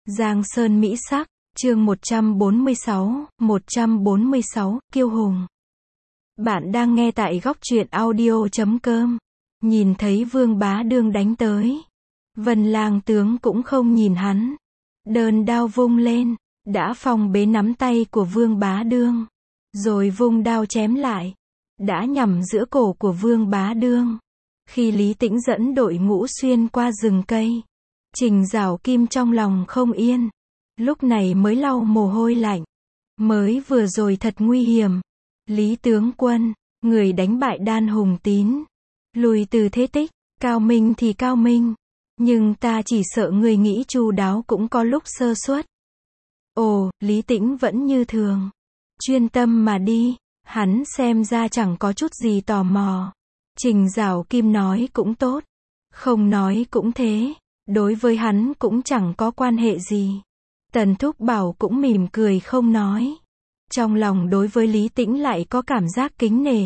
Giang Sơn Mỹ Sắc, chương 146, Kiêu Hùng. Bạn đang nghe tại góc truyện audio.com. Nhìn thấy Vương Bá Đương đánh tới. Vân Lang tướng cũng không nhìn hắn. Đơn đao vung lên, đã phòng bế nắm tay của Vương Bá Đương. Rồi vung đao chém lại. Đã nhằm giữa cổ của Vương Bá Đương. Khi Lý Tĩnh dẫn đội ngũ xuyên qua rừng cây. Trình Giảo Kim trong lòng không yên. Lúc này mới lau mồ hôi lạnh. Mới vừa rồi thật nguy hiểm. Lý tướng quân, người đánh bại Đan Hùng Tín. Lùi từ thế tích, cao minh thì cao minh. Nhưng ta chỉ sợ người nghĩ chu đáo cũng có lúc sơ suất. Ồ, Lý Tĩnh vẫn như thường. Chuyên tâm mà đi, hắn xem ra chẳng có chút gì tò mò. Trình Giảo Kim nói cũng tốt. Không nói cũng thế. Đối với hắn cũng chẳng có quan hệ gì. Tần Thúc Bảo cũng mỉm cười không nói. Trong lòng đối với Lý Tĩnh lại có cảm giác kính nể.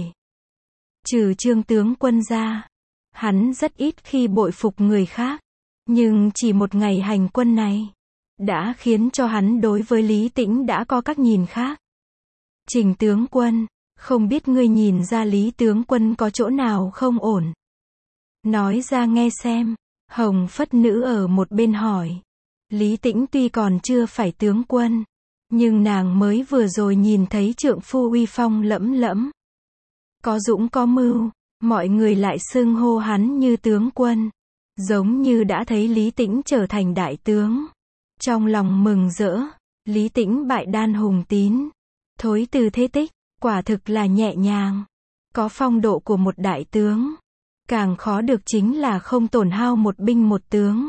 Trừ Trương tướng quân ra, hắn rất ít khi bội phục người khác. Nhưng chỉ một ngày hành quân này, đã khiến cho hắn đối với Lý Tĩnh đã có các nhìn khác. Trình tướng quân, không biết ngươi nhìn ra Lý tướng quân có chỗ nào không ổn. Nói ra nghe xem. Hồng Phất Nữ ở một bên hỏi. Lý Tĩnh tuy còn chưa phải tướng quân, nhưng nàng mới vừa rồi nhìn thấy trượng phu uy phong lẫm lẫm. Có dũng có mưu, mọi người lại xưng hô hắn như tướng quân. Giống như đã thấy Lý Tĩnh trở thành đại tướng. Trong lòng mừng rỡ, Lý Tĩnh bại Đan Hùng Tín. Thối từ thế tích, quả thực là nhẹ nhàng. Có phong độ của một đại tướng. Càng khó được chính là không tổn hao một binh một tướng.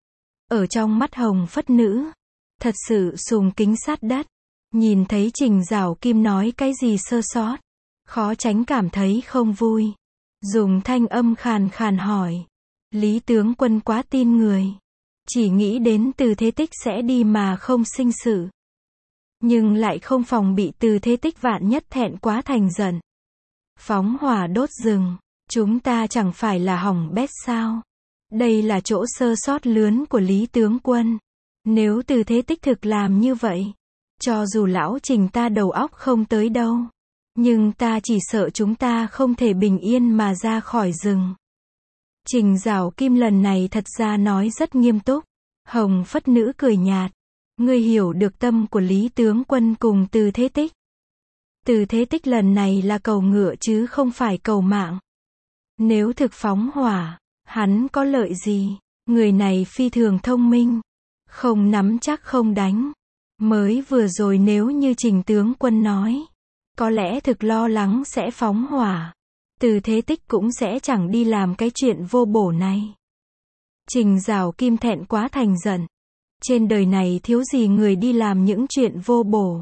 Ở trong mắt Hồng Phất Nữ, thật sự sùng kính sát đất. Nhìn thấy Trình Giảo Kim nói cái gì sơ sót, khó tránh cảm thấy không vui. Dùng thanh âm khàn khàn hỏi. Lý tướng quân quá tin người. Chỉ nghĩ đến Từ Thế Tích sẽ đi mà không sinh sự. Nhưng lại không phòng bị Từ Thế Tích vạn nhất thẹn quá thành giận. Phóng hỏa đốt rừng. Chúng ta chẳng phải là hỏng bét sao? Đây là chỗ sơ sót lớn của Lý tướng quân. Nếu Từ Thế Tích thực làm như vậy, cho dù lão Trình ta đầu óc không tới đâu, nhưng ta chỉ sợ chúng ta không thể bình yên mà ra khỏi rừng. Trình Giảo Kim lần này thật ra nói rất nghiêm túc. Hồng Phất Nữ cười nhạt. Ngươi hiểu được tâm của Lý tướng quân cùng Từ Thế Tích. Từ Thế Tích lần này là cầu ngựa chứ không phải cầu mạng. Nếu thực phóng hỏa, hắn có lợi gì? Người này phi thường thông minh. Không nắm chắc không đánh. Mới vừa rồi nếu như Trình tướng quân nói, có lẽ thực lo lắng sẽ phóng hỏa. Từ Thế Tích cũng sẽ chẳng đi làm cái chuyện vô bổ này. Trình Giảo Kim thẹn quá thành giận. Trên đời này thiếu gì người đi làm những chuyện vô bổ.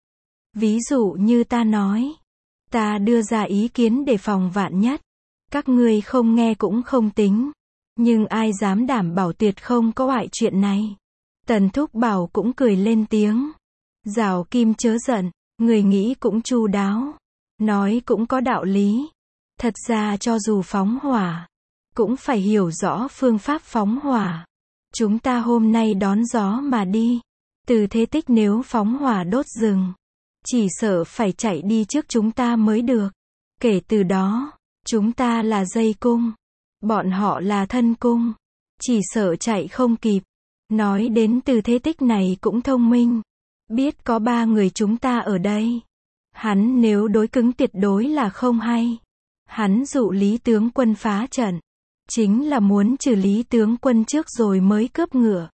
Ví dụ như ta nói, ta đưa ra ý kiến để phòng vạn nhất. Các ngươi không nghe cũng không tính. Nhưng ai dám đảm bảo tuyệt không có loại chuyện này. Tần Thúc Bảo cũng cười lên tiếng. Giảo Kim chớ giận, người nghĩ cũng chu đáo. Nói cũng có đạo lý. Thật ra cho dù phóng hỏa, cũng phải hiểu rõ phương pháp phóng hỏa. Chúng ta hôm nay đón gió mà đi. Từ Thế Tích nếu phóng hỏa đốt rừng, chỉ sợ phải chạy đi trước chúng ta mới được. Kể từ đó, chúng ta là dây cung, bọn họ là thân cung, chỉ sợ chạy không kịp. Nói đến Từ Thế Tích này cũng thông minh, biết có 3 người chúng ta ở đây. Hắn nếu đối cứng tuyệt đối là không hay. Hắn dụ Lý tướng quân phá trận, chính là muốn trừ Lý tướng quân trước rồi mới cướp ngựa.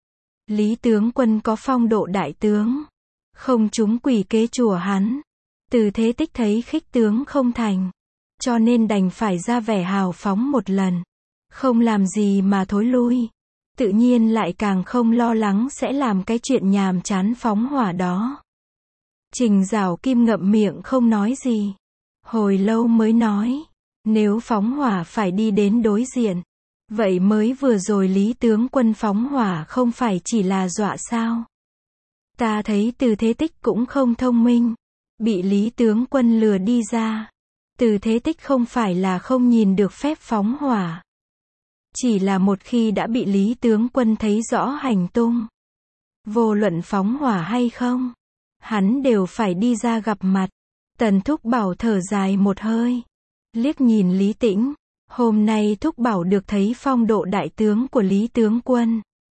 Lý tướng quân có phong độ đại tướng, không trúng quỷ kế chùa hắn. Từ Thế Tích thấy khích tướng không thành, cho nên đành phải ra vẻ hào phóng một lần. Không làm gì mà thối lui. Tự nhiên lại càng không lo lắng sẽ làm cái chuyện nhàm chán phóng hỏa đó. Trình Giảo Kim ngậm miệng không nói gì. Hồi lâu mới nói. Nếu phóng hỏa phải đi đến đối diện. Vậy mới vừa rồi Lý tướng quân phóng hỏa không phải chỉ là dọa sao? Ta thấy Từ Thế Tích cũng không thông minh. Bị Lý tướng quân lừa đi ra. Từ Thế Tích không phải là không nhìn được phép phóng hỏa. Chỉ là một khi đã bị Lý tướng quân thấy rõ hành tung, Vô luận phóng hỏa hay không, hắn đều phải đi ra gặp mặt. Tần Thúc Bảo thở dài một hơi, liếc nhìn Lý Tĩnh. Hôm nay Thúc Bảo được thấy phong độ đại tướng của Lý tướng quân.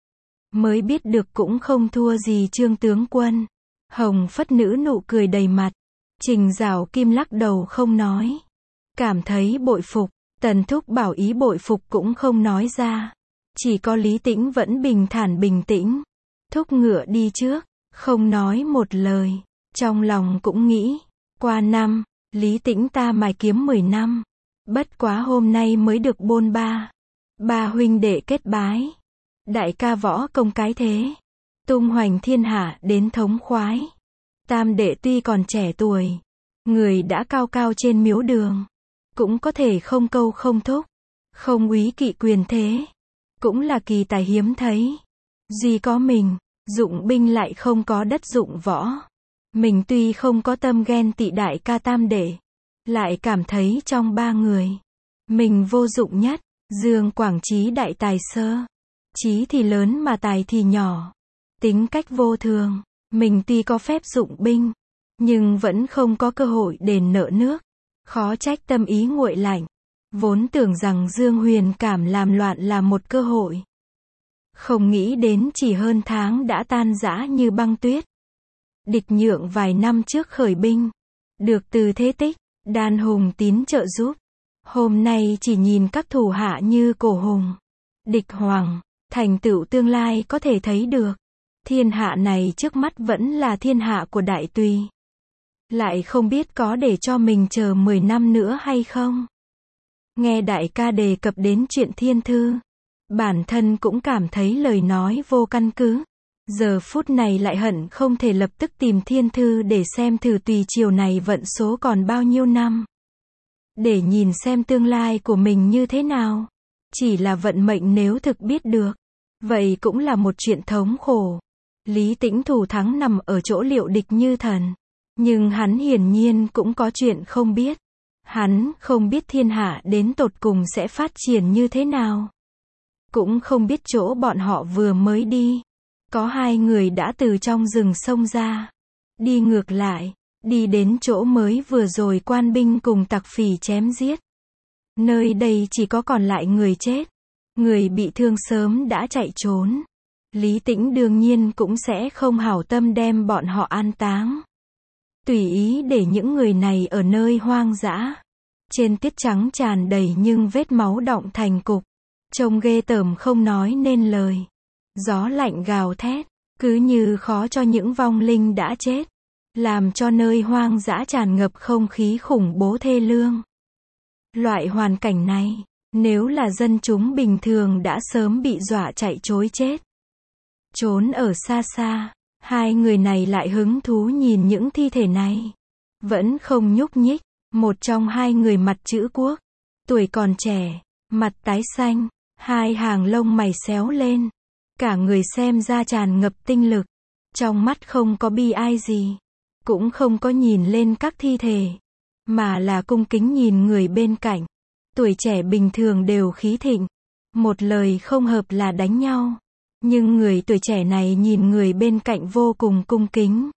Mới biết được cũng không thua gì Trương tướng quân. Hồng Phất Nữ nụ cười đầy mặt. Trình Giảo Kim lắc đầu không nói. Cảm thấy bội phục. Tần Thúc Bảo ý bội phục cũng không nói ra. Chỉ có Lý Tĩnh vẫn bình thản bình tĩnh. Thúc ngựa đi trước, không nói một lời. Trong lòng cũng nghĩ, qua năm, Lý Tĩnh ta mài kiếm 10 năm. Bất quá hôm nay mới được bôn ba. Ba huynh đệ kết bái. Đại ca võ công cái thế. Tung hoành thiên hạ đến thống khoái. Tam đệ tuy còn trẻ tuổi. Người đã cao cao trên miếu đường. Cũng có thể không câu không thúc. Không úy kỵ quyền thế. Cũng là kỳ tài hiếm thấy. Duy có mình, dụng binh lại không có đất dụng võ. Mình tuy không có tâm ghen tị đại ca tam đệ. Lại cảm thấy trong ba người. Mình vô dụng nhất. Dương Quảng Trí đại tài sơ. Trí thì lớn mà tài thì nhỏ. Tính cách vô thường. Mình tuy có phép dụng binh. Nhưng vẫn không có cơ hội đền nợ nước. Khó trách tâm ý nguội lạnh. Vốn tưởng rằng Dương Huyền Cảm làm loạn là một cơ hội. Không nghĩ đến chỉ hơn tháng đã tan rã như băng tuyết. Địch Nhượng vài năm trước khởi binh. Được Từ Thế Tích, Đan Hùng Tín trợ giúp. Hôm nay chỉ nhìn các thủ hạ như Cổ Hùng, Địch Hoàng, thành tựu tương lai có thể thấy được. Thiên hạ này trước mắt vẫn là thiên hạ của Đại Tùy. Lại không biết có để cho mình chờ 10 năm nữa hay không. Nghe đại ca đề cập đến chuyện thiên thư. Bản thân cũng cảm thấy lời nói vô căn cứ. Giờ phút này lại hận không thể lập tức tìm thiên thư để xem thử tùy chiều này vận số còn bao nhiêu năm. Để nhìn xem tương lai của mình như thế nào. Chỉ là vận mệnh nếu thực biết được. Vậy cũng là một chuyện thống khổ. Lý Tĩnh thủ thắng nằm ở chỗ Liệu Địch như thần. Nhưng hắn hiển nhiên cũng có chuyện không biết. Hắn không biết thiên hạ đến tột cùng sẽ phát triển như thế nào. Cũng không biết chỗ bọn họ vừa mới đi. Có hai người đã từ trong rừng sông ra. Đi ngược lại. Đi đến chỗ mới vừa rồi quan binh cùng tặc phỉ chém giết. Nơi đây chỉ có còn lại người chết. Người bị thương sớm đã chạy trốn. Lý Tĩnh đương nhiên cũng sẽ không hảo tâm đem bọn họ an táng. Tùy ý để những người này ở nơi hoang dã. Trên tiết trắng tràn đầy nhưng vết máu đọng thành cục. Trông ghê tởm không nói nên lời. Gió lạnh gào thét. Cứ như khó cho những vong linh đã chết. Làm cho nơi hoang dã tràn ngập không khí khủng bố thê lương. Loại hoàn cảnh này, nếu là dân chúng bình thường đã sớm bị dọa chạy trối chết. Trốn ở xa xa, hai người này lại hứng thú nhìn những thi thể này. Vẫn không nhúc nhích, một trong hai người mặt chữ quốc. Tuổi còn trẻ, mặt tái xanh, hai hàng lông mày xéo lên. Cả người xem ra tràn ngập tinh lực. Trong mắt không có bi ai gì. Cũng không có nhìn lên các thi thể. Mà là cung kính nhìn người bên cạnh. Tuổi trẻ bình thường đều khí thịnh. Một lời không hợp là đánh nhau. Nhưng người tuổi trẻ này nhìn người bên cạnh vô cùng cung kính.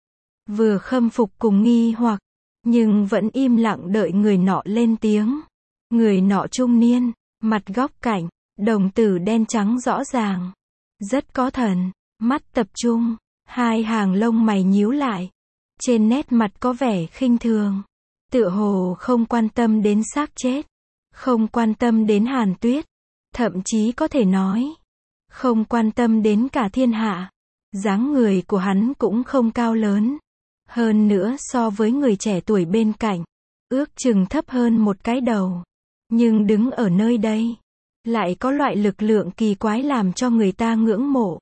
Vừa khâm phục cùng nghi hoặc. Nhưng vẫn im lặng đợi người nọ lên tiếng. Người nọ trung niên, mặt góc cạnh, đồng tử đen trắng rõ ràng. Rất có thần, mắt tập trung, hai hàng lông mày nhíu lại. Trên nét mặt có vẻ khinh thường. Tựa hồ không quan tâm đến xác chết. Không quan tâm đến Hàn Tuyết. Thậm chí có thể nói. Không quan tâm đến cả thiên hạ. Dáng người của hắn cũng không cao lớn. Hơn nữa so với người trẻ tuổi bên cạnh. Ước chừng thấp hơn một cái đầu. Nhưng đứng ở nơi đây. Lại có loại lực lượng kỳ quái làm cho người ta ngưỡng mộ.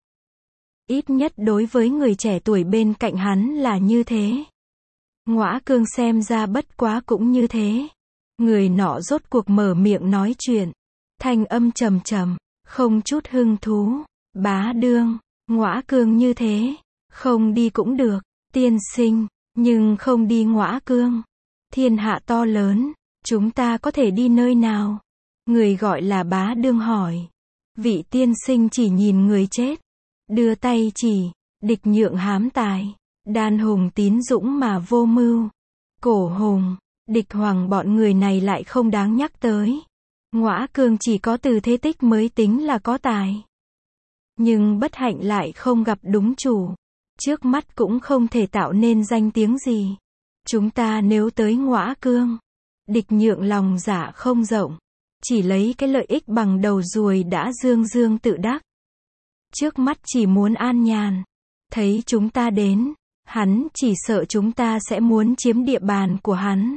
Ít nhất đối với người trẻ tuổi bên cạnh hắn là như thế. Ngõa Cương xem ra bất quá cũng như thế. Người nọ rốt cuộc mở miệng nói chuyện. Thanh âm trầm trầm, không chút hứng thú. Bá Đương, Ngõa Cương như thế. Không đi cũng được, tiên sinh, nhưng không đi Ngõa Cương. Thiên hạ to lớn, chúng ta có thể đi nơi nào? Người gọi là Bá Đương hỏi. Vị tiên sinh chỉ nhìn người chết. Đưa tay chỉ, Địch nhượng hám tài, đan hùng tín dũng mà vô mưu. Cổ hùng, địch hoàng bọn người này lại không đáng nhắc tới. Ngõa Cương chỉ có Từ Thế Tích mới tính là có tài. Nhưng bất hạnh lại không gặp đúng chủ. Trước mắt cũng không thể tạo nên danh tiếng gì. Chúng ta nếu tới Ngõa Cương, địch nhượng lòng dạ không rộng. Chỉ lấy cái lợi ích bằng đầu ruồi đã dương dương tự đắc. Trước mắt chỉ muốn an nhàn. Thấy chúng ta đến, hắn chỉ sợ chúng ta sẽ muốn chiếm địa bàn của hắn.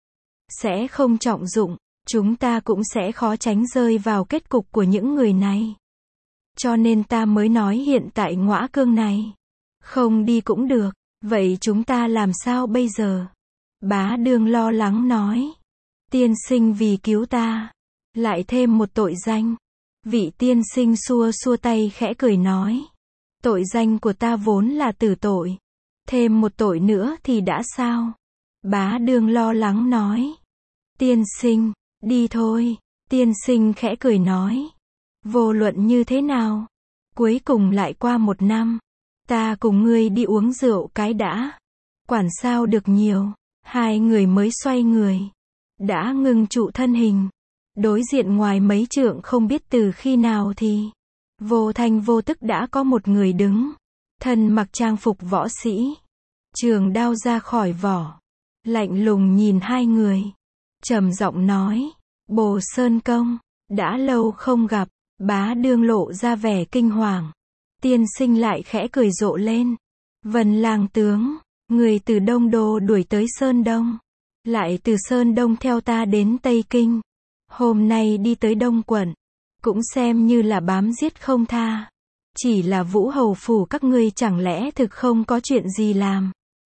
Sẽ không trọng dụng, chúng ta cũng sẽ khó tránh rơi vào kết cục của những người này. Cho nên ta mới nói hiện tại Ngõa Cương này, không đi cũng được, vậy chúng ta làm sao bây giờ? Bá Đương lo lắng nói. Tiên sinh vì cứu ta, lại thêm một tội danh. Vị tiên sinh xua xua tay khẽ cười nói. Tội danh của ta vốn là tử tội. Thêm một tội nữa thì đã sao? Bá Đương lo lắng nói. Tiên sinh, đi thôi. Tiên sinh khẽ cười nói. Vô luận như thế nào? Cuối cùng lại qua 1 năm. Ta cùng ngươi đi uống rượu cái đã. Quản sao được nhiều. Hai người mới xoay người. Đã ngưng trụ thân hình. Đối diện ngoài mấy trượng không biết từ khi nào thì vô thanh vô tức đã có một người đứng. Thân mặc trang phục võ sĩ. Trường đao ra khỏi vỏ. Lạnh lùng nhìn hai người. Trầm giọng nói. Bồ Sơn Công. Đã lâu không gặp. Bá Đương lộ ra vẻ kinh hoàng. Tiên sinh lại khẽ cười rộ lên. Vân Lang tướng. Người từ Đông Đô đuổi tới Sơn Đông. Lại từ Sơn Đông theo ta đến Tây Kinh. Hôm nay đi tới Đông quận. Cũng xem như là bám giết không tha. Chỉ là Vũ Hầu phủ các ngươi chẳng lẽ thực không có chuyện gì làm.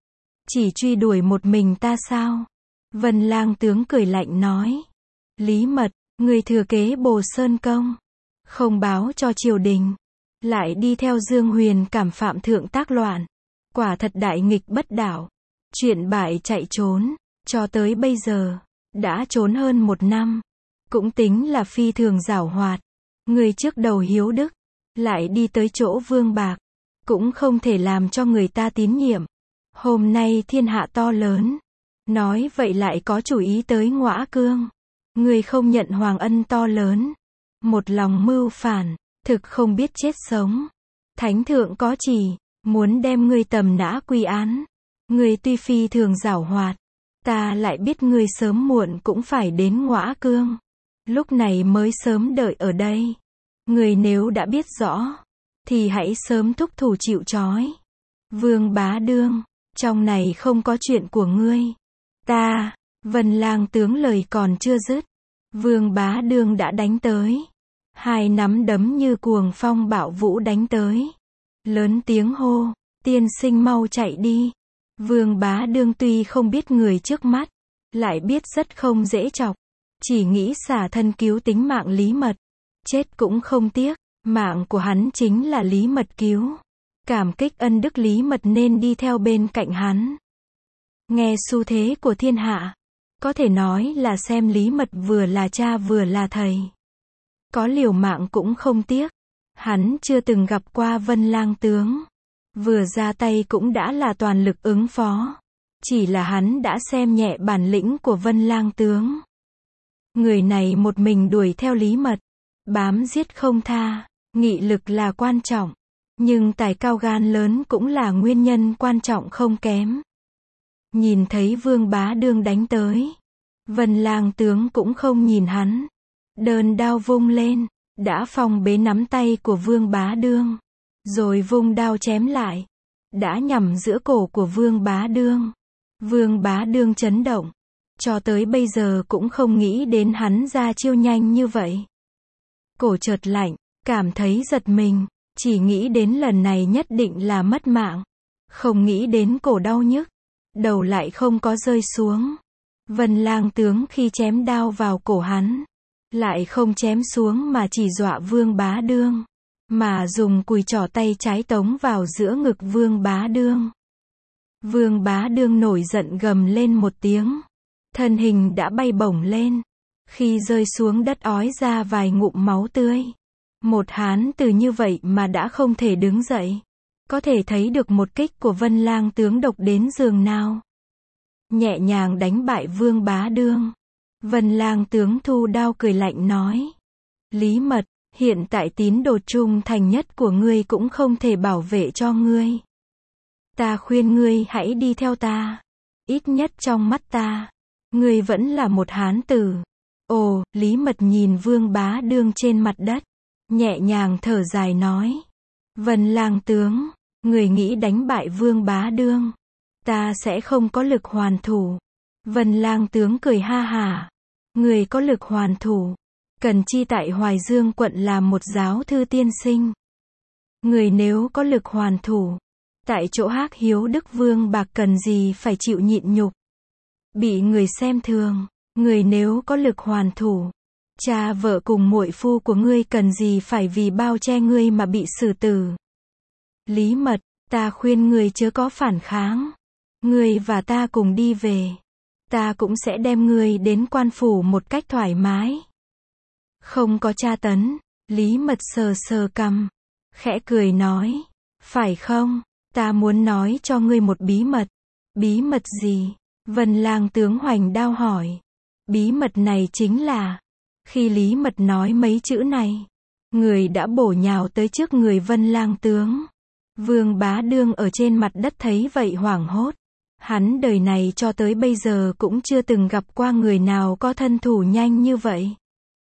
Chỉ truy đuổi một mình ta sao? Vân Lang tướng cười lạnh nói. Lý Mật, người thừa kế Bồ Sơn Công. Không báo cho triều đình. Lại đi theo Dương Huyền cảm phạm thượng tác loạn. Quả thật đại nghịch bất đạo. Chuyện bại chạy trốn. Cho tới bây giờ. Đã trốn hơn 1 năm. Cũng tính là phi thường giảo hoạt. Người trước đầu hiếu đức. Lại đi tới chỗ Vương Bạc. Cũng không thể làm cho người ta tín nhiệm. Hôm nay thiên hạ to lớn. Nói vậy lại có chủ ý tới Ngõa Cương. Người không nhận hoàng ân to lớn. Một lòng mưu phản. Thực không biết chết sống. Thánh thượng có chỉ. Muốn đem ngươi tầm nã quy án. Ngươi tuy phi thường giảo hoạt. Ta lại biết ngươi sớm muộn cũng phải đến Ngõa Cương. Lúc này mới sớm đợi ở đây. Ngươi nếu đã biết rõ. Thì hãy sớm thúc thủ chịu trói. Vương Bá Đương. Trong này không có chuyện của ngươi. Ta. Vân Lang tướng lời còn chưa dứt. Vương Bá Đương đã đánh tới. Hai nắm đấm như cuồng phong bạo vũ đánh tới. Lớn tiếng hô. Tiên sinh mau chạy đi. Vương Bá Đương tuy không biết người trước mắt. Lại biết rất không dễ chọc. Chỉ nghĩ xả thân cứu tính mạng Lý Mật. Chết cũng không tiếc. Mạng của hắn chính là Lý Mật cứu. Cảm kích ân đức Lý Mật nên đi theo bên cạnh hắn. Nghe xu thế của thiên hạ. Có thể nói là xem Lý Mật vừa là cha vừa là thầy. Có liều mạng cũng không tiếc. Hắn chưa từng gặp qua Vân Lang tướng. Vừa ra tay cũng đã là toàn lực ứng phó. Chỉ là hắn đã xem nhẹ bản lĩnh của Vân Lang tướng. Người này một mình đuổi theo Lý Mật. Bám giết không tha. Nghị lực là quan trọng. Nhưng tài cao gan lớn cũng là nguyên nhân quan trọng không kém. Nhìn thấy Vương Bá Đương đánh tới. Vân Lang tướng cũng không nhìn hắn. Đơn đao vung lên. Đã phòng bế nắm tay của Vương Bá Đương. Rồi vung đao chém lại. Đã nhằm giữa cổ của Vương Bá Đương. Vương Bá Đương chấn động. Cho tới bây giờ cũng không nghĩ đến hắn ra chiêu nhanh như vậy. Cổ chợt lạnh. Cảm thấy giật mình. Chỉ nghĩ đến lần này nhất định là mất mạng. Không nghĩ đến cổ đau nhức. Đầu lại không có rơi xuống. Vân Lang tướng khi chém đao vào cổ hắn. Lại không chém xuống mà chỉ dọa Vương Bá Đương. Mà dùng cùi trỏ tay trái tống vào giữa ngực Vương Bá Đương. Vương Bá Đương nổi giận gầm lên một tiếng. Thân hình đã bay bổng lên. Khi rơi xuống đất ói ra vài ngụm máu tươi. Một hán tử như vậy mà đã không thể đứng dậy. có thể thấy được một kích của Vân Lang tướng độc đến giường nào. Nhẹ nhàng đánh bại Vương Bá Đương. Vân Lang tướng thu đao cười lạnh nói. Lý Mật, hiện tại tín đồ trung thành nhất của ngươi cũng không thể bảo vệ cho ngươi. Ta khuyên ngươi hãy đi theo ta. Ít nhất trong mắt ta, ngươi vẫn là một hán tử. Ồ, Lý Mật nhìn Vương Bá Đương trên mặt đất, nhẹ nhàng thở dài nói. Vân Lang tướng, người nghĩ đánh bại Vương Bá Đương, ta sẽ không có lực hoàn thủ. Vân Lang tướng cười ha hả. Người có lực hoàn thủ, cần chi tại Hoài Dương quận làm một giáo thư tiên sinh. Người nếu có lực hoàn thủ, tại chỗ Hắc Hiếu Đức Vương Bạc cần gì phải chịu nhịn nhục, bị người xem thường. Người nếu có lực hoàn thủ, cha vợ cùng muội phu của ngươi cần gì phải vì bao che ngươi mà bị xử tử. Lý Mật, ta khuyên ngươi chớ có phản kháng. Ngươi và ta cùng đi về. Ta cũng sẽ đem ngươi đến quan phủ một cách thoải mái. Không có tra tấn. Lý Mật sờ sờ cằm, khẽ cười nói. Phải không? Ta muốn nói cho ngươi một bí mật. Bí mật gì? Vân Lang tướng hoành đao hỏi. Bí mật này chính là, khi Lý Mật nói mấy chữ này, người đã bổ nhào tới trước người Vân Lang tướng. Vương Bá Đương ở trên mặt đất thấy vậy hoảng hốt. Hắn đời này cho tới bây giờ cũng chưa từng gặp qua người nào có thân thủ nhanh như vậy.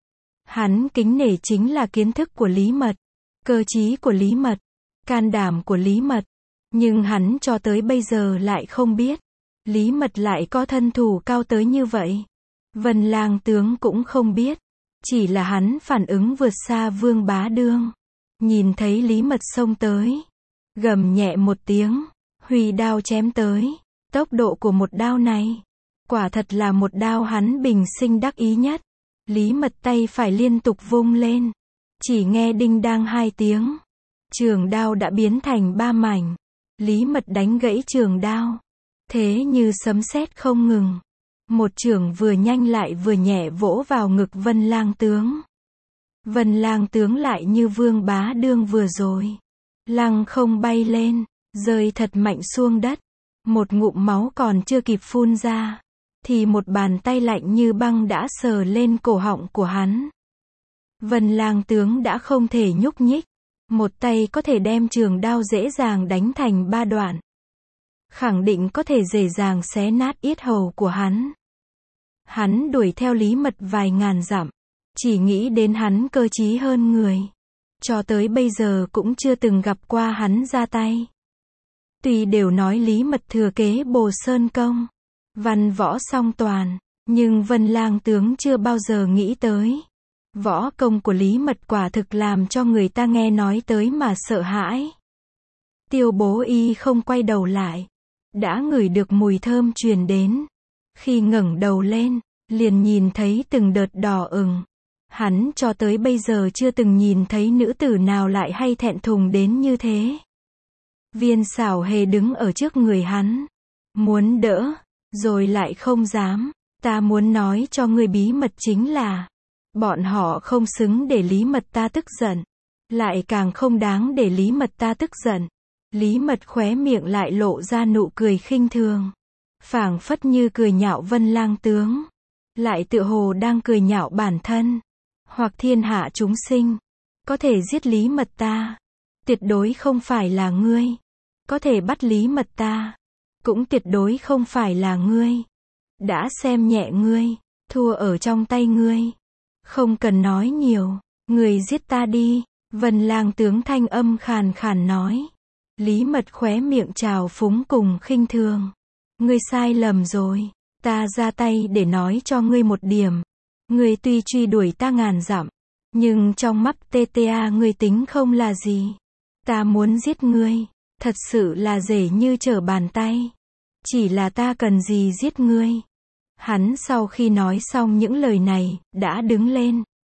Hắn kính nể chính là kiến thức của Lý Mật, cơ trí của Lý Mật, can đảm của Lý Mật. Nhưng hắn cho tới bây giờ lại không biết, Lý Mật lại có thân thủ cao tới như vậy. Vân Lang tướng cũng không biết, chỉ là hắn phản ứng vượt xa Vương Bá Đương. Nhìn thấy Lý Mật xông tới, gầm nhẹ một tiếng, huy đao chém tới. Tốc độ của một đao này, quả thật là một đao hắn bình sinh đắc ý nhất. Lý Mật tay phải liên tục vung lên, chỉ nghe đinh đang hai tiếng, trường đao đã biến thành ba mảnh. Lý Mật đánh gãy trường đao, thế như sấm sét không ngừng. Một chưởng vừa nhanh lại vừa nhẹ vỗ vào ngực Vân Lang tướng. Vân Lang tướng lại như Vương Bá Đương vừa rồi, lăng không bay lên, rơi thật mạnh xuống đất. Một ngụm máu còn chưa kịp phun ra, thì một bàn tay lạnh như băng đã sờ lên cổ họng của hắn. Vân Lang tướng đã không thể nhúc nhích, một tay có thể đem trường đao dễ dàng đánh thành ba đoạn. Khẳng định có thể dễ dàng xé nát yết hầu của hắn. Hắn đuổi theo Lý Mật vài ngàn dặm, chỉ nghĩ đến hắn cơ trí hơn người. Cho tới bây giờ cũng chưa từng gặp qua hắn ra tay. Tuy đều nói Lý Mật thừa kế Bồ Sơn Công, văn võ song toàn, nhưng Vân Lang tướng chưa bao giờ nghĩ tới. Võ công của Lý Mật quả thực làm cho người ta nghe nói tới mà sợ hãi. Tiêu Bố Y không quay đầu lại, đã ngửi được mùi thơm truyền đến. Khi ngẩng đầu lên, liền nhìn thấy từng đợt đỏ ửng. Hắn cho tới bây giờ chưa từng nhìn thấy nữ tử nào lại hay thẹn thùng đến như thế. Viên Xảo Hề đứng ở trước người hắn, muốn đỡ, rồi lại không dám. Ta muốn nói cho ngươi bí mật chính là, bọn họ không xứng để Lý Mật ta tức giận, lại càng không đáng để Lý Mật ta tức giận. Lý Mật khóe miệng lại lộ ra nụ cười khinh thường, phảng phất như cười nhạo Vân Lang tướng, lại tựa hồ đang cười nhạo bản thân, hoặc thiên hạ chúng sinh. Có thể giết Lý Mật ta, tuyệt đối không phải là ngươi. Có thể bắt Lý Mật ta, cũng tuyệt đối không phải là ngươi. Đã xem nhẹ ngươi, thua ở trong tay ngươi. Không cần nói nhiều, ngươi giết ta đi. Vân Lang tướng thanh âm khàn khàn nói. Lý Mật khóe miệng trào phúng cùng khinh thường. Ngươi sai lầm rồi, ta ra tay để nói cho ngươi một điểm. Ngươi tuy truy đuổi ta ngàn dặm, nhưng trong mắt TTA ngươi tính không là gì. Ta muốn giết ngươi, thật sự là dễ như trở bàn tay. Chỉ là ta cần gì giết ngươi. Hắn sau khi nói xong những lời này, đã đứng lên.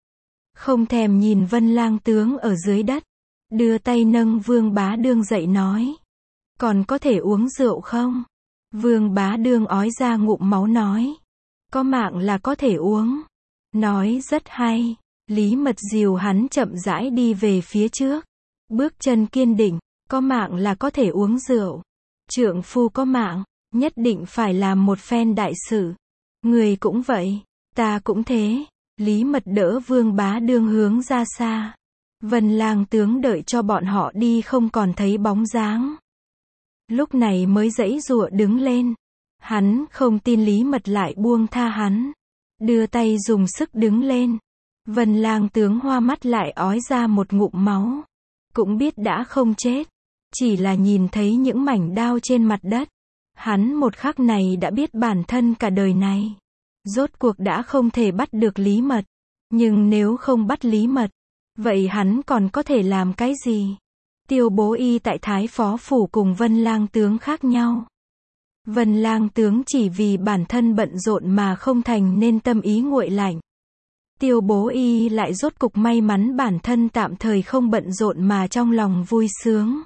Không thèm nhìn Vân Lang tướng ở dưới đất. Đưa tay nâng Vương Bá Đương dậy nói. Còn có thể uống rượu không? Vương Bá Đương ói ra ngụm máu nói. Có mạng là có thể uống. Nói rất hay. Lý Mật dìu hắn chậm rãi đi về phía trước. Bước chân kiên định. Có mạng là có thể uống rượu. Trượng phu có mạng, nhất định phải làm một phen đại sự. Người cũng vậy, ta cũng thế. Lý Mật đỡ Vương Bá Đương hướng ra xa. Vân Lang tướng đợi cho bọn họ đi không còn thấy bóng dáng. Lúc này mới giãy giụa đứng lên. Hắn không tin Lý Mật lại buông tha hắn. Đưa tay dùng sức đứng lên. Vân Lang tướng hoa mắt lại ói ra một ngụm máu. Cũng biết đã không chết. Chỉ là nhìn thấy những mảnh đao trên mặt đất. Hắn một khắc này đã biết bản thân cả đời này. Rốt cuộc đã không thể bắt được Lý Mật. Nhưng nếu không bắt Lý Mật, vậy hắn còn có thể làm cái gì? Tiêu Bố Y tại Thái Phó Phủ cùng Vân Lang tướng khác nhau. Vân Lang tướng chỉ vì bản thân bận rộn mà không thành nên tâm ý nguội lạnh. Tiêu Bố Y lại rốt cục may mắn bản thân tạm thời không bận rộn mà trong lòng vui sướng.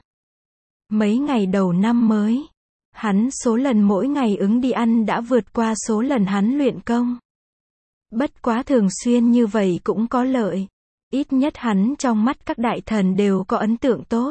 Mấy ngày đầu năm mới, hắn số lần mỗi ngày ứng đi ăn đã vượt qua số lần hắn luyện công. Bất quá thường xuyên như vậy cũng có lợi. Ít nhất hắn trong mắt các đại thần đều có ấn tượng tốt.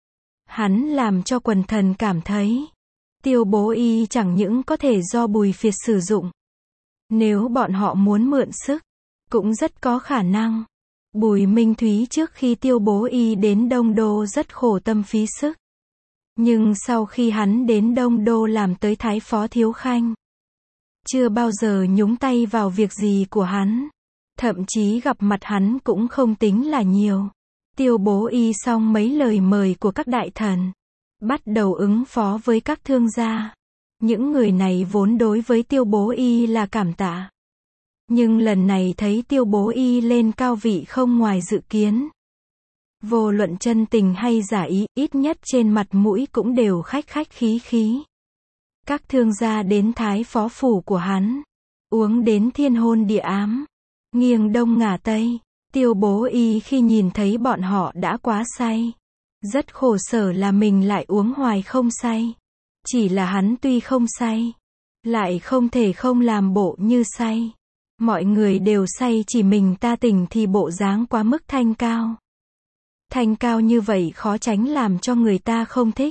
Hắn làm cho quần thần cảm thấy Tiêu Bố Y chẳng những có thể do Bùi Phiệt sử dụng. Nếu bọn họ muốn mượn sức, cũng rất có khả năng. Bùi Minh Thúy trước khi Tiêu Bố Y đến Đông Đô rất khổ tâm phí sức. Nhưng sau khi hắn đến Đông Đô làm tới Thái Phó Thiếu Khanh, chưa bao giờ nhúng tay vào việc gì của hắn. Thậm chí gặp mặt hắn cũng không tính là nhiều. Tiêu Bố Y xong mấy lời mời của các đại thần, bắt đầu ứng phó với các thương gia. Những người này vốn đối với Tiêu Bố Y là cảm tạ. Nhưng lần này thấy Tiêu Bố Y lên cao vị không ngoài dự kiến. Vô luận chân tình hay giả ý, ít nhất trên mặt mũi cũng đều khách khách khí khí. Các thương gia đến Thái Phó Phủ của hắn, uống đến thiên hôn địa ám, nghiêng đông ngả tây. Tiêu Bố Y khi nhìn thấy bọn họ đã quá say, rất khổ sở là mình lại uống hoài không say. Chỉ là hắn tuy không say, lại không thể không làm bộ như say. Mọi người đều say chỉ mình ta tỉnh thì bộ dáng quá mức thanh cao. Thanh cao như vậy khó tránh làm cho người ta không thích.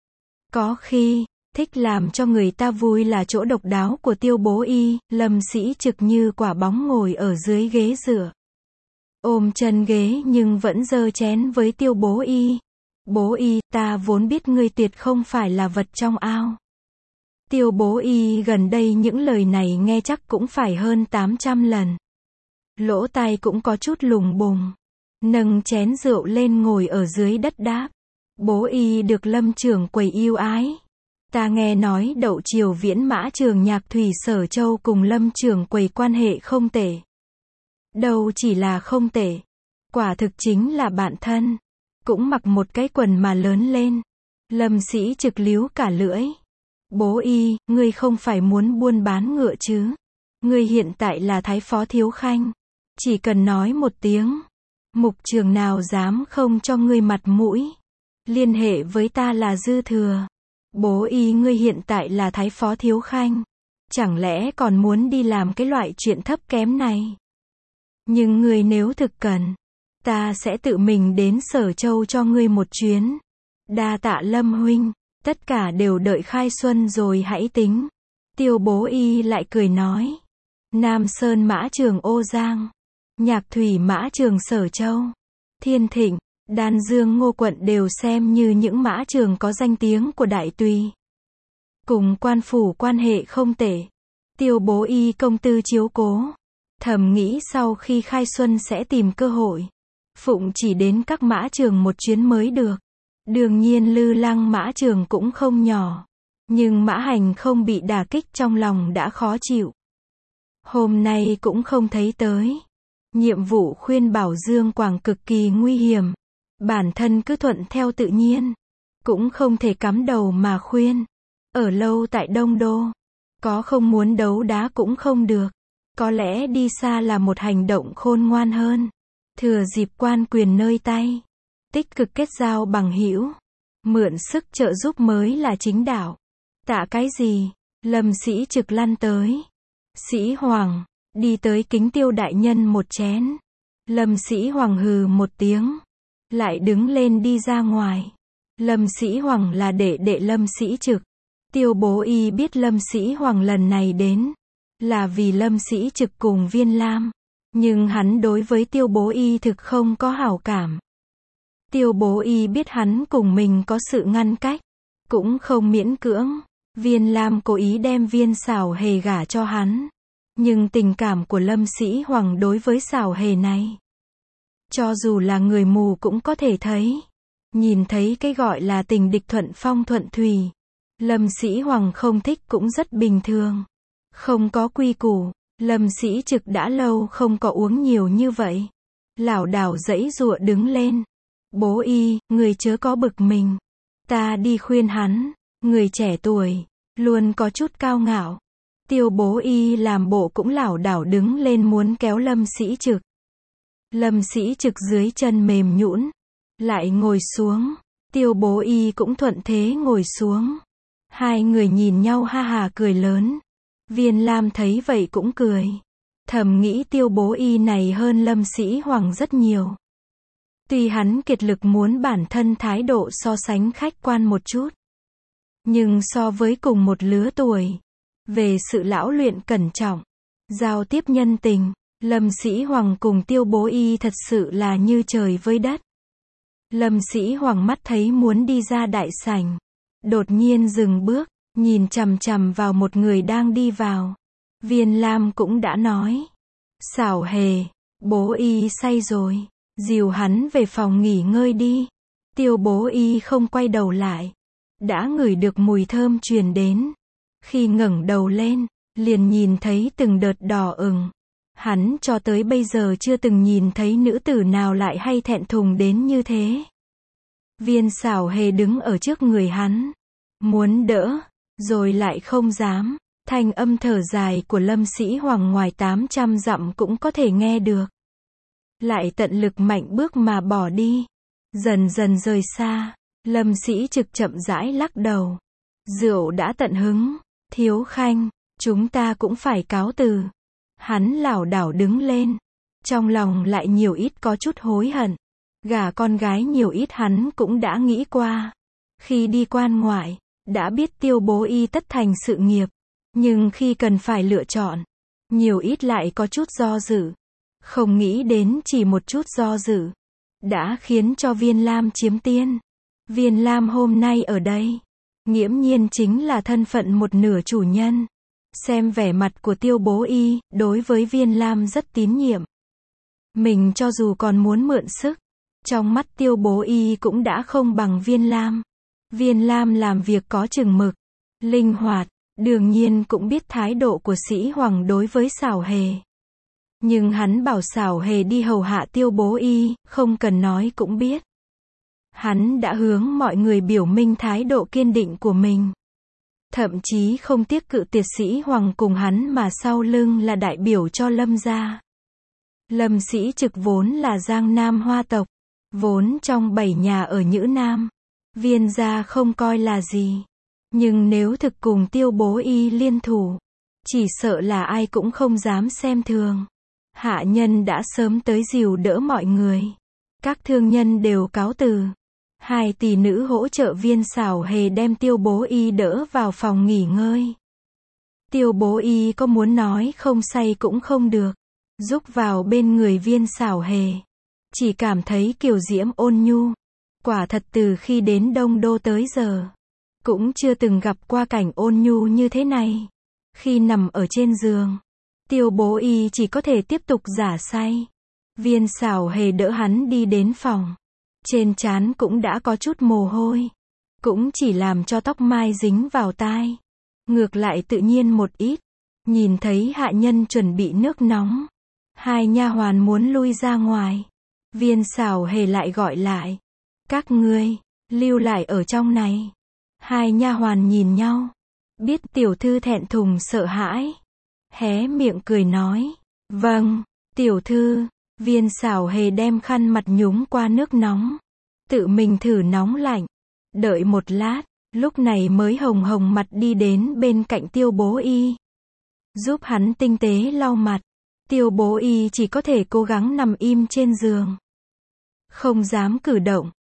Có khi, thích làm cho người ta vui là chỗ độc đáo của Tiêu Bố Y. Lâm Sĩ Trực như quả bóng ngồi ở dưới ghế dựa, ôm chân ghế nhưng vẫn giơ chén với Tiêu Bố Y. Bố Y, ta vốn biết ngươi tuyệt không phải là vật trong ao. Tiêu Bố Y gần đây những lời này nghe chắc cũng phải hơn 800 lần. Lỗ tai cũng có chút lùng bùng. Nâng chén rượu lên ngồi ở dưới đất đáp. Bố Y được Lâm trưởng quầy yêu ái. Ta nghe nói Đậu Triều Viễn Mã Trường Nhạc Thủy Sở Châu cùng Lâm trưởng quầy quan hệ không tệ. Đâu chỉ là không tệ, quả thực chính là bạn thân. Cũng mặc một cái quần mà lớn lên. Lâm Sĩ Trực líu cả lưỡi. Bố Y, ngươi không phải muốn buôn bán ngựa chứ? Ngươi hiện tại là Thái Phó Thiếu Khanh. Chỉ cần nói một tiếng, mục trường nào dám không cho ngươi mặt mũi. Liên hệ với ta là dư thừa. Bố Y, ngươi hiện tại là Thái Phó Thiếu Khanh. Chẳng lẽ còn muốn đi làm cái loại chuyện thấp kém này? Nhưng ngươi nếu thực cần, ta sẽ tự mình đến Sở Châu cho ngươi một chuyến. Đa tạ Lâm huynh, tất cả đều đợi khai xuân rồi hãy tính. Tiêu Bố Y lại cười nói. Nam Sơn Mã Trường Ô Giang, Nhạc Thủy Mã Trường Sở Châu, Thiên Thịnh, Đan Dương Ngô Quận đều xem như những mã trường có danh tiếng của Đại Tùy. Cùng quan phủ quan hệ không tệ. Tiêu Bố Y công tư chiếu cố. Thầm nghĩ sau khi khai xuân sẽ tìm cơ hội phụng chỉ đến các mã trường một chuyến mới được. Đương nhiên Lư Lăng mã trường cũng không nhỏ. Nhưng Mã Hành không bị đả kích trong lòng đã khó chịu. Hôm nay cũng không thấy tới. Nhiệm vụ khuyên bảo Dương Quảng cực kỳ nguy hiểm. Bản thân cứ thuận theo tự nhiên. Cũng không thể cắm đầu mà khuyên. Ở lâu tại Đông Đô, có không muốn đấu đá cũng không được. Có lẽ đi xa là một hành động khôn ngoan hơn. Thừa dịp quan quyền nơi tay, tích cực kết giao bằng hữu, mượn sức trợ giúp mới là chính đạo. Tạ cái gì? Lâm Sĩ Trực lăn tới. Sĩ Hoàng, đi tới kính Tiêu đại nhân một chén. Lâm Sĩ Hoàng hừ một tiếng, lại đứng lên đi ra ngoài. Lâm Sĩ Hoằng là đệ đệ Lâm Sĩ Trực. Tiêu Bố Y biết Lâm Sĩ Hoằng lần này đến là vì Lâm Sĩ Trực cùng Viên Lam, nhưng hắn đối với Tiêu Bố Y thực không có hảo cảm. Tiêu Bố Y biết hắn cùng mình có sự ngăn cách, cũng không miễn cưỡng. Viên Lam cố ý đem Viên Xảo Hề gả cho hắn, nhưng tình cảm của Lâm Sĩ Hoằng đối với Xảo Hề này, cho dù là người mù cũng có thể thấy. Nhìn thấy cái gọi là tình địch thuận phong thuận thủy, Lâm Sĩ Hoằng không thích cũng rất bình thường. Không có quy củ, Lâm Sĩ Trực đã lâu không có uống nhiều như vậy. Lảo đảo giãy giụa đứng lên. Bố Y, người chớ có bực mình. Ta đi khuyên hắn. Người trẻ tuổi, luôn có chút cao ngạo. Tiêu Bố Y làm bộ cũng lảo đảo đứng lên muốn kéo Lâm Sĩ Trực. Lâm Sĩ Trực dưới chân mềm nhũn, lại ngồi xuống. Tiêu Bố Y cũng thuận thế ngồi xuống. Hai người nhìn nhau ha hà cười lớn. Viên Lam thấy vậy cũng cười. Thầm nghĩ Tiêu Bố Y này hơn Lâm Sĩ Hoằng rất nhiều. Tuy hắn kiệt lực muốn bản thân thái độ so sánh khách quan một chút, nhưng so với cùng một lứa tuổi, về sự lão luyện cẩn trọng, giao tiếp nhân tình, Lâm Sĩ Hoằng cùng Tiêu Bố Y thật sự là như trời với đất. Lâm Sĩ Hoằng mắt thấy muốn đi ra đại sảnh, đột nhiên dừng bước, nhìn chằm chằm vào một người đang đi vào. Viên Lam cũng đã nói, Xảo Hề, Bố Y say rồi, dìu hắn về phòng nghỉ ngơi đi. Tiêu Bố Y không quay đầu lại, đã ngửi được mùi thơm truyền đến. Khi ngẩng đầu lên, liền nhìn thấy từng đợt đỏ ửng. Hắn cho tới bây giờ chưa từng nhìn thấy nữ tử nào lại hay thẹn thùng đến như thế. Viên Xảo Hề đứng ở trước người hắn, muốn đỡ, rồi lại không dám. Thanh âm thở dài của Lâm Sĩ Hoằng ngoài 800 dặm cũng có thể nghe được. Lại tận lực mạnh bước mà bỏ đi. Dần dần rời xa, Lâm Sĩ Trực chậm rãi lắc đầu. Rượu đã tận hứng, Thiếu Khanh, chúng ta cũng phải cáo từ. Hắn lảo đảo đứng lên, trong lòng lại nhiều ít có chút hối hận. Gả con gái nhiều ít hắn cũng đã nghĩ qua. Khi đi quan ngoại, đã biết Tiêu Bố Y tất thành sự nghiệp, nhưng khi cần phải lựa chọn, nhiều ít lại có chút do dự. Không nghĩ đến chỉ một chút do dự, đã khiến cho Viên Lam chiếm tiên. Viên Lam hôm nay ở đây, nghiễm nhiên chính là thân phận một nửa chủ nhân. Xem vẻ mặt của Tiêu Bố Y, đối với Viên Lam rất tín nhiệm. Mình cho dù còn muốn mượn sức, trong mắt Tiêu Bố Y cũng đã không bằng Viên Lam. Viên Lam làm việc có chừng mực, linh hoạt, đương nhiên cũng biết thái độ của Sĩ Hoằng đối với Xảo Hề. Nhưng hắn bảo Xảo Hề đi hầu hạ Tiêu Bố Y, không cần nói cũng biết. Hắn đã hướng mọi người biểu minh thái độ kiên định của mình. Thậm chí không tiếc cự tuyệt Sĩ Hoằng cùng hắn mà sau lưng là đại biểu cho Lâm gia. Lâm Sĩ Trực vốn là Giang Nam Hoa tộc, vốn trong 7 nhà ở Nhữ Nam. Viên gia không coi là gì. Nhưng nếu thực cùng Tiêu Bố Y liên thủ, chỉ sợ là ai cũng không dám xem thường. Hạ nhân đã sớm tới dìu đỡ mọi người. Các thương nhân đều cáo từ. Hai tỷ nữ hỗ trợ Viên Xảo Hề đem Tiêu Bố Y đỡ vào phòng nghỉ ngơi. Tiêu Bố Y có muốn nói không say cũng không được. Giúp vào bên người Viên Xảo Hề. Chỉ cảm thấy kiều diễm ôn nhu. Quả thật từ khi đến Đông Đô tới giờ, cũng chưa từng gặp qua cảnh ôn nhu như thế này. Khi nằm ở trên giường, Tiêu Bố Y chỉ có thể tiếp tục giả say. Viên Xảo Hề đỡ hắn đi đến phòng. Trên trán cũng đã có chút mồ hôi. Cũng chỉ làm cho tóc mai dính vào tai. Ngược lại tự nhiên một ít. Nhìn thấy hạ nhân chuẩn bị nước nóng. Hai nha hoàn muốn lui ra ngoài. Viên Xảo Hề lại gọi lại. Các ngươi, lưu lại ở trong này. Hai nha hoàn nhìn nhau. Biết tiểu thư thẹn thùng sợ hãi. Hé miệng cười nói. Vâng, tiểu thư. Viên Xảo Hề đem khăn mặt nhúng qua nước nóng. Tự mình thử nóng lạnh. Đợi một lát, lúc này mới hồng hồng mặt đi đến bên cạnh Tiêu Bố Y. Giúp hắn tinh tế lau mặt. Tiêu Bố Y chỉ có thể cố gắng nằm im trên giường. Không dám cử động.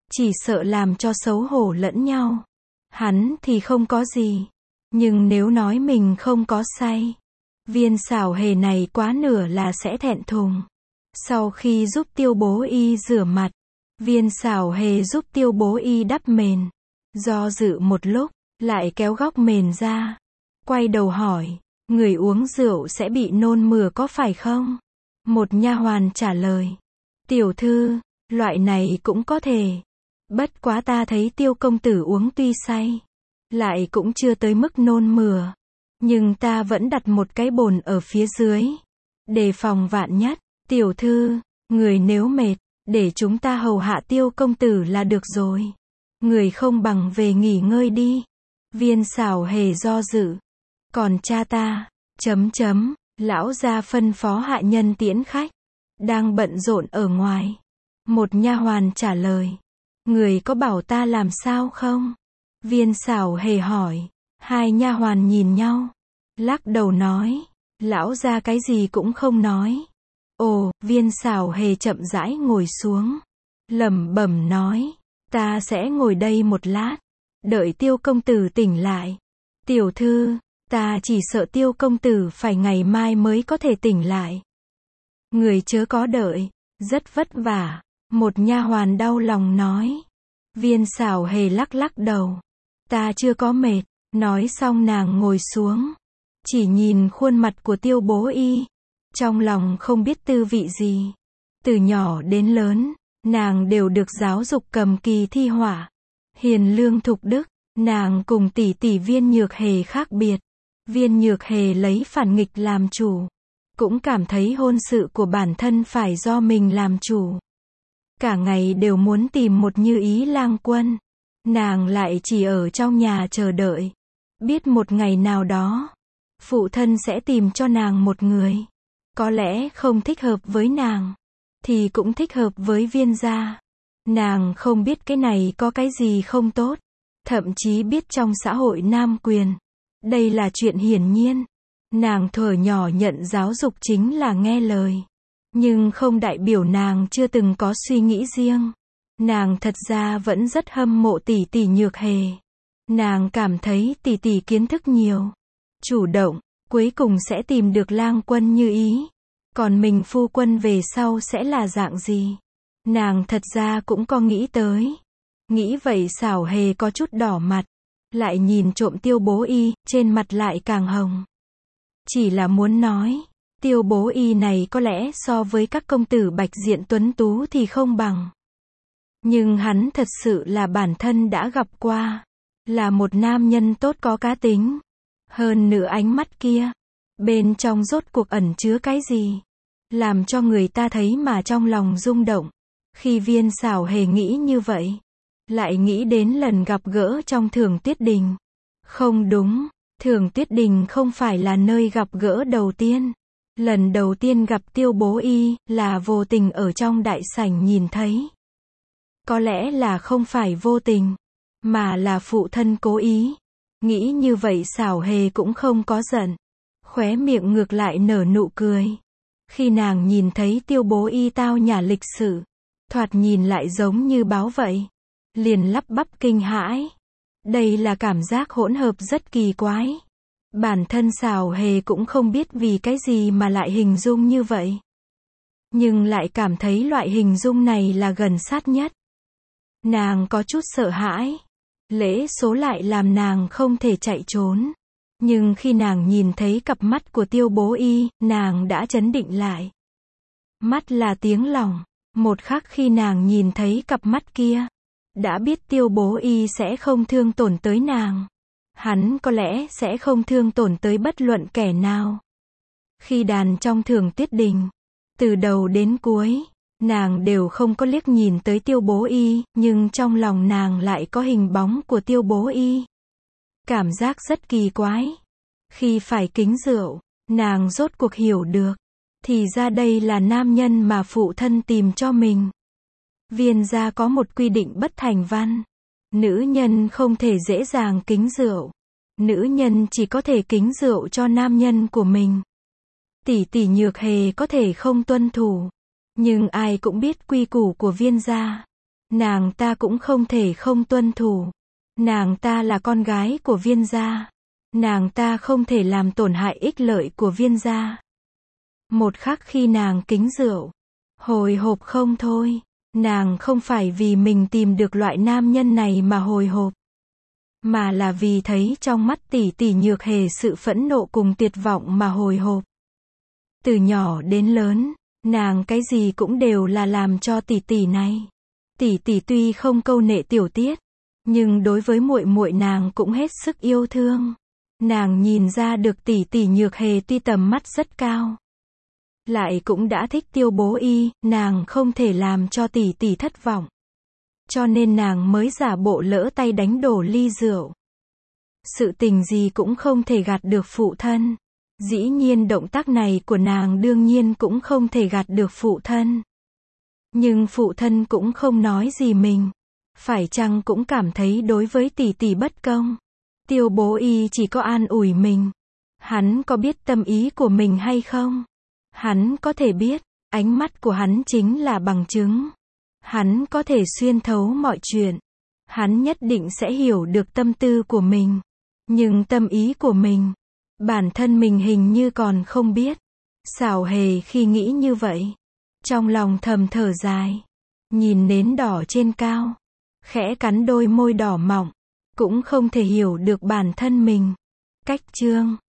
chỉ sợ làm cho xấu hổ lẫn nhau. Hắn thì không có gì, nhưng nếu nói mình không có say, Viên Xảo Hề này quá nửa là sẽ thẹn thùng. Sau khi giúp Tiêu Bố Y rửa mặt, Viên Xảo Hề giúp Tiêu Bố Y đắp mền. Do dự một lúc, lại kéo góc mền ra. Quay đầu hỏi, người uống rượu sẽ bị nôn mửa có phải không? Một nha hoàn trả lời, tiểu thư, loại này cũng có thể. Bất quá ta thấy Tiêu công tử uống tuy say, lại cũng chưa tới mức nôn mửa. Nhưng ta vẫn đặt một cái bồn ở phía dưới, đề phòng vạn nhất. Tiểu thư, người nếu mệt, để chúng ta hầu hạ Tiêu công tử là được rồi. Người không bằng về nghỉ ngơi đi. Viên Xảo Hề do dự. Còn cha ta, lão gia phân phó hạ nhân tiễn khách, đang bận rộn ở ngoài. Một nha hoàn trả lời, người có bảo ta làm sao không? Viên Xảo Hề hỏi. Hai nha hoàn nhìn nhau, lắc đầu nói, lão gia cái gì cũng không nói. Ồ, Viên Xảo Hề chậm rãi ngồi xuống, lẩm bẩm nói, ta sẽ ngồi đây một lát, đợi Tiêu công tử tỉnh lại. Tiểu thư, ta chỉ sợ Tiêu công tử phải ngày mai mới có thể tỉnh lại. Người chớ có đợi, rất vất vả. Một nha hoàn đau lòng nói. Viên Xảo Hề lắc lắc đầu, ta chưa có mệt. Nói xong nàng ngồi xuống, chỉ nhìn khuôn mặt của Tiêu Bố Y, trong lòng không biết tư vị gì. Từ nhỏ đến lớn, nàng đều được giáo dục cầm kỳ thi họa, hiền lương thục đức. Nàng cùng tỷ tỷ Viên Nhược Hề khác biệt. Viên Nhược Hề lấy phản nghịch làm chủ, cũng cảm thấy hôn sự của bản thân phải do mình làm chủ. Cả ngày đều muốn tìm một Như Ý lang quân. Nàng lại chỉ ở trong nhà chờ đợi, biết một ngày nào đó, phụ thân sẽ tìm cho nàng một người. Có lẽ không thích hợp với nàng, thì cũng thích hợp với Viên gia. Nàng không biết cái này có cái gì không tốt, thậm chí biết trong xã hội nam quyền, đây là chuyện hiển nhiên. Nàng thuở nhỏ nhận giáo dục chính là nghe lời, nhưng không đại biểu nàng chưa từng có suy nghĩ riêng. Nàng thật ra vẫn rất hâm mộ tỷ tỷ Nhược Hề. Nàng cảm thấy tỷ tỷ kiến thức nhiều, chủ động, cuối cùng sẽ tìm được lang quân như ý. Còn mình phu quân về sau sẽ là dạng gì? Nàng thật ra cũng có nghĩ tới. Nghĩ vậy Xảo Hề có chút đỏ mặt, lại nhìn trộm Tiêu Bố Y, trên mặt lại càng hồng. Chỉ là muốn nói, Tiêu Bố Y này có lẽ so với các công tử bạch diện tuấn tú thì không bằng. Nhưng hắn thật sự là bản thân đã gặp qua, là một nam nhân tốt có cá tính. Hơn nữa ánh mắt kia, bên trong rốt cuộc ẩn chứa cái gì, làm cho người ta thấy mà trong lòng rung động. Khi Viên Xảo Hề nghĩ như vậy, lại nghĩ đến lần gặp gỡ trong Thường Tuyết Đình. Không đúng, Thường Tuyết Đình không phải là nơi gặp gỡ đầu tiên. Lần đầu tiên gặp Tiêu Bố Y, là vô tình ở trong đại sảnh nhìn thấy. Có lẽ là không phải vô tình, mà là phụ thân cố ý. Nghĩ như vậy Xảo Hề cũng không có giận, khóe miệng ngược lại nở nụ cười. Khi nàng nhìn thấy Tiêu Bố Y tao nhã lịch sự, thoạt nhìn lại giống như báo vậy, liền lắp bắp kinh hãi. Đây là cảm giác hỗn hợp rất kỳ quái. Bản thân Xảo Hề cũng không biết vì cái gì mà lại hình dung như vậy, nhưng lại cảm thấy loại hình dung này là gần sát nhất. Nàng có chút sợ hãi. Lễ số lại làm nàng không thể chạy trốn. Nhưng khi nàng nhìn thấy cặp mắt của Tiêu Bố Y, nàng đã trấn định lại. Mắt là tiếng lòng. Một khắc khi nàng nhìn thấy cặp mắt kia, đã biết Tiêu Bố Y sẽ không thương tổn tới nàng. Hắn có lẽ sẽ không thương tổn tới bất luận kẻ nào. Khi đàn trong Thường Tuyết Đình, từ đầu đến cuối, nàng đều không có liếc nhìn tới Tiêu Bố Y, nhưng trong lòng nàng lại có hình bóng của Tiêu Bố Y. Cảm giác rất kỳ quái. Khi phải kính rượu, nàng rốt cuộc hiểu được, thì ra đây là nam nhân mà phụ thân tìm cho mình. Viên gia có một quy định bất thành văn. Nữ nhân không thể dễ dàng kính rượu. Nữ nhân chỉ có thể kính rượu cho nam nhân của mình. Tỷ tỷ Nhược Hề có thể không tuân thủ, nhưng ai cũng biết quy củ của Viên gia. Nàng ta cũng không thể không tuân thủ. Nàng ta là con gái của Viên gia. Nàng ta không thể làm tổn hại ích lợi của Viên gia. Một khắc khi nàng kính rượu, hồi hộp không thôi. Nàng không phải vì mình tìm được loại nam nhân này mà hồi hộp, mà là vì thấy trong mắt tỷ tỷ Nhược Hề sự phẫn nộ cùng tuyệt vọng mà hồi hộp. Từ nhỏ đến lớn, nàng cái gì cũng đều là làm cho tỷ tỷ này. Tỷ tỷ tuy không câu nệ tiểu tiết, nhưng đối với muội muội nàng cũng hết sức yêu thương. Nàng nhìn ra được tỷ tỷ Nhược Hề tuy tầm mắt rất cao, lại cũng đã thích Tiêu Bố Y, nàng không thể làm cho tỷ tỷ thất vọng. Cho nên nàng mới giả bộ lỡ tay đánh đổ ly rượu. Sự tình gì cũng không thể gạt được phụ thân. Dĩ nhiên động tác này của nàng đương nhiên cũng không thể gạt được phụ thân. Nhưng phụ thân cũng không nói gì mình. Phải chăng cũng cảm thấy đối với tỷ tỷ bất công. Tiêu Bố Y chỉ có an ủi mình. Hắn có biết tâm ý của mình hay không? Hắn có thể biết, ánh mắt của hắn chính là bằng chứng. Hắn có thể xuyên thấu mọi chuyện. Hắn nhất định sẽ hiểu được tâm tư của mình. Nhưng tâm ý của mình, bản thân mình hình như còn không biết. Xảo Hề khi nghĩ như vậy, trong lòng thầm thở dài, nhìn nến đỏ trên cao, khẽ cắn đôi môi đỏ mọng, cũng không thể hiểu được bản thân mình. Cách chương